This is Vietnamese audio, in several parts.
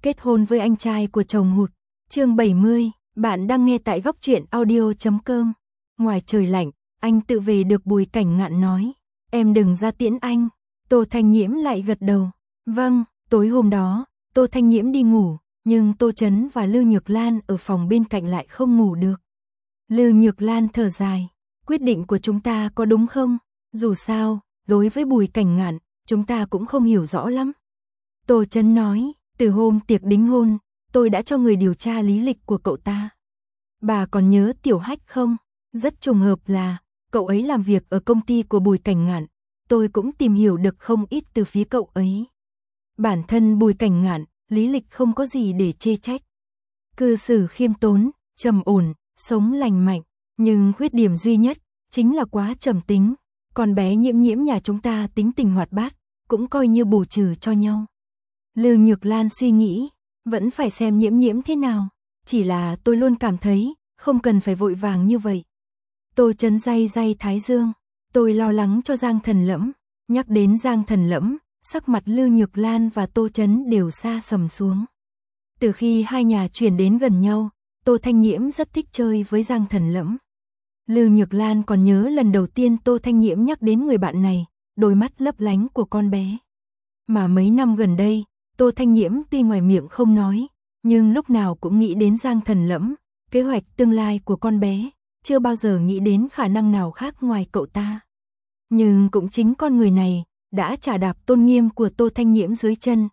Kết hôn với anh trai của chồng hụt. Chương 70, bạn đang nghe tại góc truyện audio.com. Ngoài trời lạnh, anh tự về được. Bùi Cảnh Ngạn nói, em đừng ra tiễn anh. Tô Thanh Nhiễm lại gật đầu. Vâng. Tối hôm đó, Tô Thanh Nhiễm đi ngủ, nhưng Tô Chấn và Lưu Nhược Lan ở phòng bên cạnh lại không ngủ được. Lưu Nhược Lan thở dài, quyết định của chúng ta có đúng không? Dù sao, đối với Bùi Cảnh Ngạn, chúng ta cũng không hiểu rõ lắm. Tô Chấn nói, từ hôm tiệc đính hôn, tôi đã cho người điều tra lý lịch của cậu ta. Bà còn nhớ Tiểu Hách không? Rất trùng hợp là, cậu ấy làm việc ở công ty của Bùi Cảnh Ngạn, tôi cũng tìm hiểu được không ít từ phía cậu ấy. Bản thân Bùi Cảnh Ngạn, lý lịch không có gì để chê trách. Cư xử khiêm tốn, trầm ổn, sống lành mạnh, nhưng khuyết điểm duy nhất chính là quá trầm tính. Con bé Nhiễm Nhiễm nhà chúng ta tính tình hoạt bát, cũng coi như bù trừ cho nhau. Lưu Nhược Lan suy nghĩ, vẫn phải xem Nhiễm Nhiễm thế nào, chỉ là tôi luôn cảm thấy không cần phải vội vàng như vậy. Tô Chấn day thái dương, tôi lo lắng cho Giang Thần Lẫm. Nhắc đến Giang Thần Lẫm, sắc mặt Lưu Nhược Lan và Tô Chấn đều xa sầm xuống. Từ khi hai nhà chuyển đến gần nhau, Tô Thanh Nhiễm rất thích chơi với Giang Thần Lẫm. Lưu Nhược Lan còn nhớ lần đầu tiên Tô Thanh Nhiễm nhắc đến người bạn này, đôi mắt lấp lánh của con bé. Mà mấy năm gần đây, Tô Thanh Nhiễm tuy ngoài miệng không nói, nhưng lúc nào cũng nghĩ đến Giang Thần Lẫm, kế hoạch tương lai của con bé, chưa bao giờ nghĩ đến khả năng nào khác ngoài cậu ta. Nhưng cũng chính con người này đã chà đạp tôn nghiêm của Tô Thanh Nhiễm dưới chân,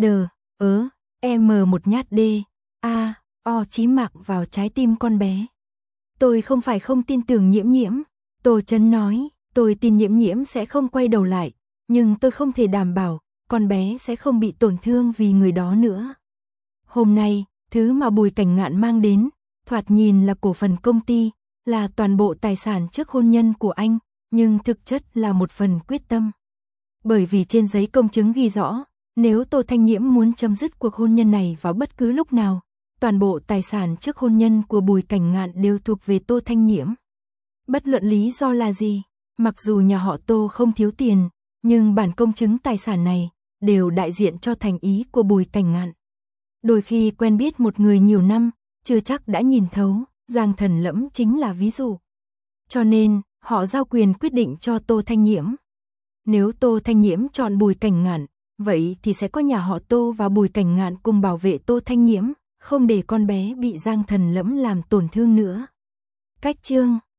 một nhát chí mạng vào trái tim con bé. Tôi không phải không tin tưởng Nhiễm Nhiễm, Tô Chấn nói, tôi tin Nhiễm Nhiễm sẽ không quay đầu lại, nhưng tôi không thể đảm bảo con bé sẽ không bị tổn thương vì người đó nữa. Hôm nay, thứ mà Bùi Cảnh Ngạn mang đến, thoạt nhìn là cổ phần công ty, là toàn bộ tài sản trước hôn nhân của anh, nhưng thực chất là một phần quyết tâm. Bởi vì trên giấy công chứng ghi rõ, nếu Tô Thanh Nhiễm muốn chấm dứt cuộc hôn nhân này vào bất cứ lúc nào, toàn bộ tài sản trước hôn nhân của Bùi Cảnh Ngạn đều thuộc về Tô Thanh Nhiễm. Bất luận lý do là gì, mặc dù nhà họ Tô không thiếu tiền, nhưng bản công chứng tài sản này đều đại diện cho thành ý của Bùi Cảnh Ngạn. Đôi khi quen biết một người nhiều năm, chưa chắc đã nhìn thấu, Giang Thần Lẫm chính là ví dụ. Cho nên, họ giao quyền quyết định cho Tô Thanh Nhiễm. Nếu Tô Thanh Nhiễm chọn Bùi Cảnh Ngạn, vậy thì sẽ có nhà họ Tô và Bùi Cảnh Ngạn cùng bảo vệ Tô Thanh Nhiễm, không để con bé bị Giang Thần Lẫm làm tổn thương nữa. Cách chương